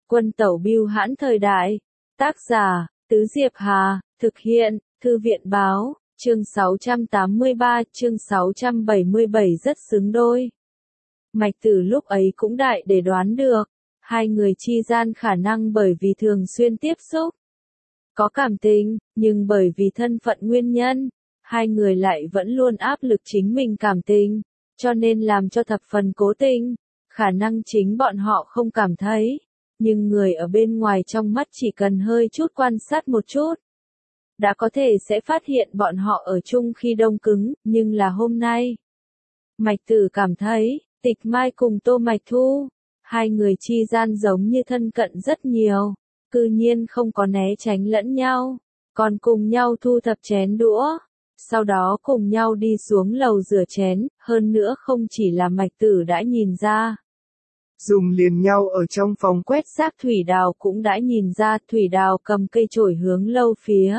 Quân tẩu bưu hãn thời đại. Tác giả, Tứ Diệp Hà, thực hiện, Thư viện báo, chương 683, chương 677 rất xứng đôi. Mạch Tử lúc ấy cũng đại để đoán được, hai người chi gian khả năng bởi vì thường xuyên tiếp xúc, có cảm tình, nhưng bởi vì thân phận nguyên nhân, hai người lại vẫn luôn áp lực chính mình cảm tình, cho nên làm cho thập phần cố tình, khả năng chính bọn họ không cảm thấy, nhưng người ở bên ngoài trong mắt chỉ cần hơi chút quan sát một chút, đã có thể sẽ phát hiện bọn họ ở chung khi đông cứng, nhưng là hôm nay. Mạch Tử cảm thấy, Tịch Mai cùng Tô Mạch Thu, hai người chi gian giống như thân cận rất nhiều, cư nhiên không có né tránh lẫn nhau, còn cùng nhau thu thập chén đũa, sau đó cùng nhau đi xuống lầu rửa chén, hơn nữa không chỉ là Mạch Tử đã nhìn ra. Dùng liền nhau ở trong phòng quét rác Thủy Đào cũng đã nhìn ra. Thủy Đào cầm cây chổi hướng lâu phía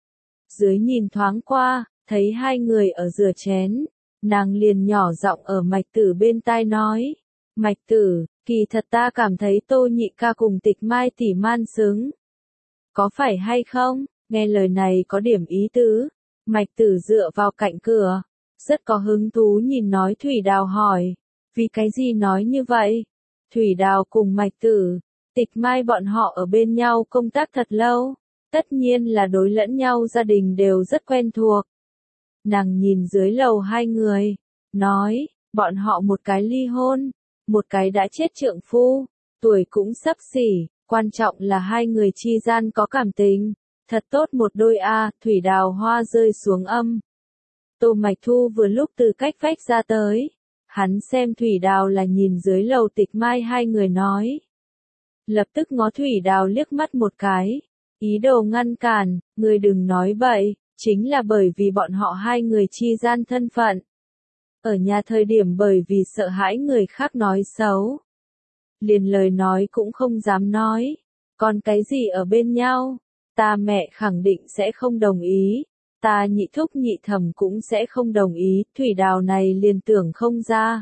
dưới nhìn thoáng qua, thấy hai người ở rửa chén, nàng liền nhỏ giọng ở Mạch Tử bên tai nói, Mạch Tử, kỳ thật ta cảm thấy Tô nhị ca cùng Tịch Mai tỷ man xứng. Có phải hay không? Nghe lời này có điểm ý tứ. Mạch Tử dựa vào cạnh cửa, rất có hứng thú nhìn nói. Thủy Đào hỏi, vì cái gì nói như vậy? Thủy Đào cùng Mạch Tử, Tịch Mai bọn họ ở bên nhau công tác thật lâu, tất nhiên là đối lẫn nhau gia đình đều rất quen thuộc. Nàng nhìn dưới lầu hai người, nói, bọn họ một cái ly hôn, một cái đã chết trượng phu, tuổi cũng xấp xỉ, quan trọng là hai người chi gian có cảm tình, thật tốt một đôi a. Thủy Đào hoa rơi xuống âm. Tô Mạch Thu vừa lúc từ cách vách ra tới, hắn xem Thủy Đào là nhìn dưới lầu Tịch Mai hai người nói. Lập tức ngó Thủy Đào liếc mắt một cái, ý đồ ngăn cản, người đừng nói bậy, chính là bởi vì bọn họ hai người chi gian thân phận. Ở nhà thời điểm bởi vì sợ hãi người khác nói xấu, liền lời nói cũng không dám nói, còn cái gì ở bên nhau, ta mẹ khẳng định sẽ không đồng ý, ta nhị thúc nhị thẩm cũng sẽ không đồng ý. Thủy Đào này liền tưởng không ra.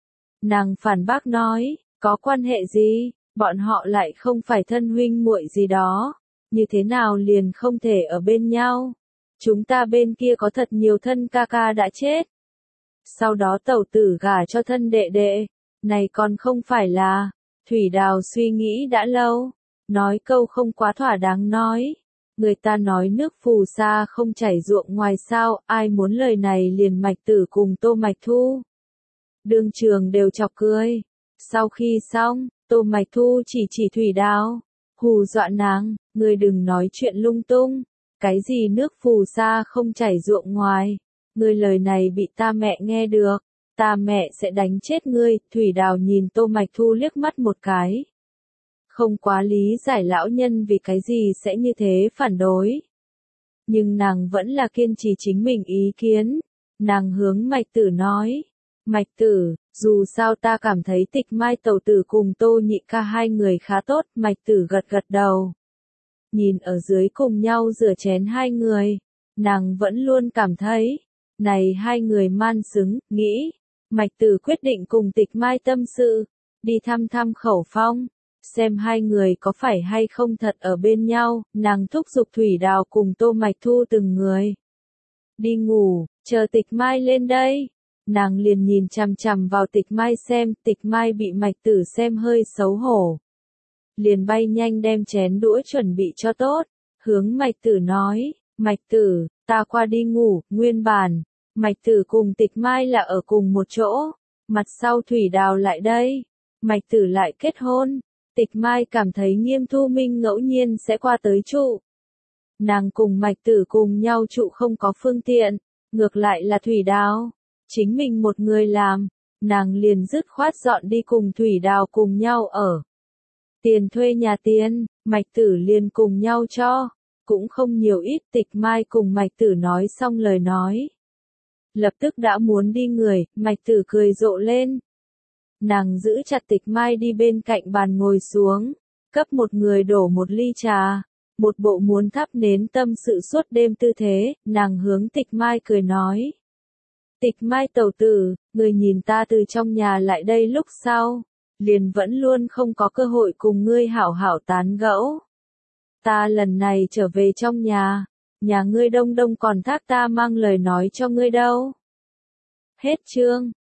Nàng phản bác nói, có quan hệ gì, bọn họ lại không phải thân huynh muội gì đó, như thế nào liền không thể ở bên nhau. Chúng ta bên kia có thật nhiều thân ca ca đã chết. Sau đó tẩu tử gả cho thân đệ đệ, này còn không phải là. Thủy Đào suy nghĩ đã lâu, nói câu không quá thỏa đáng nói. Người ta nói nước phù sa không chảy ruộng ngoài sao, ai muốn lời này liền Mạch Tử cùng Tô Mạch Thu. Đường trường đều chọc cười. Sau khi xong, Tô Mạch Thu chỉ Thủy Đào, hù dọa nàng, ngươi đừng nói chuyện lung tung, cái gì nước phù sa không chảy ruộng ngoài, ngươi lời này bị ta mẹ nghe được, ta mẹ sẽ đánh chết ngươi. Thủy Đào nhìn Tô Mạch Thu liếc mắt một cái. Không quá lý giải lão nhân vì cái gì sẽ như thế phản đối. Nhưng nàng vẫn là kiên trì chính mình ý kiến. Nàng hướng Mạch Tử nói, Mạch Tử, dù sao ta cảm thấy Tịch Mai tẩu tử cùng Tô nhị ca hai người khá tốt. Mạch Tử gật gật đầu. Nhìn ở dưới cùng nhau rửa chén hai người, nàng vẫn luôn cảm thấy, này hai người man xứng, nghĩ. Mạch Tử quyết định cùng Tịch Mai tâm sự, đi thăm Khẩu Phong, xem hai người có phải hay không thật ở bên nhau. Nàng thúc giục Thủy Đào cùng Tô Mạch Thu từng người đi ngủ, chờ Tịch Mai lên đây. Nàng liền nhìn chằm chằm vào Tịch Mai xem. Tịch Mai bị Mạch Tử xem hơi xấu hổ, liền bay nhanh đem chén đũa chuẩn bị cho tốt, hướng Mạch Tử nói, Mạch Tử, ta qua đi ngủ. Nguyên bản, Mạch Tử cùng Tịch Mai là ở cùng một chỗ, mặt sau Thủy Đào lại đây, Mạch Tử lại kết hôn, Tịch Mai cảm thấy Nghiêm Thu Minh ngẫu nhiên sẽ qua tới trụ. Nàng cùng Mạch Tử cùng nhau trụ không có phương tiện, ngược lại là Thủy Đào, chính mình một người làm, nàng liền dứt khoát dọn đi cùng Thủy Đào cùng nhau ở. Tiền thuê nhà tiền, Mạch Tử liền cùng nhau cho, cũng không nhiều ít. Tịch Mai cùng Mạch Tử nói xong lời nói, lập tức đã muốn đi người. Mạch Tử cười rộ lên. Nàng giữ chặt Tịch Mai đi bên cạnh bàn ngồi xuống, cấp một người đổ một ly trà, một bộ muốn thắp nến tâm sự suốt đêm tư thế. Nàng hướng Tịch Mai cười nói, Tịch Mai tẩu tử, người nhìn ta từ trong nhà lại đây lúc sau, liền vẫn luôn không có cơ hội cùng ngươi hảo hảo tán gẫu. Ta lần này trở về trong nhà ngươi Đông Đông còn thác ta mang lời nói cho ngươi đâu. Hết chương.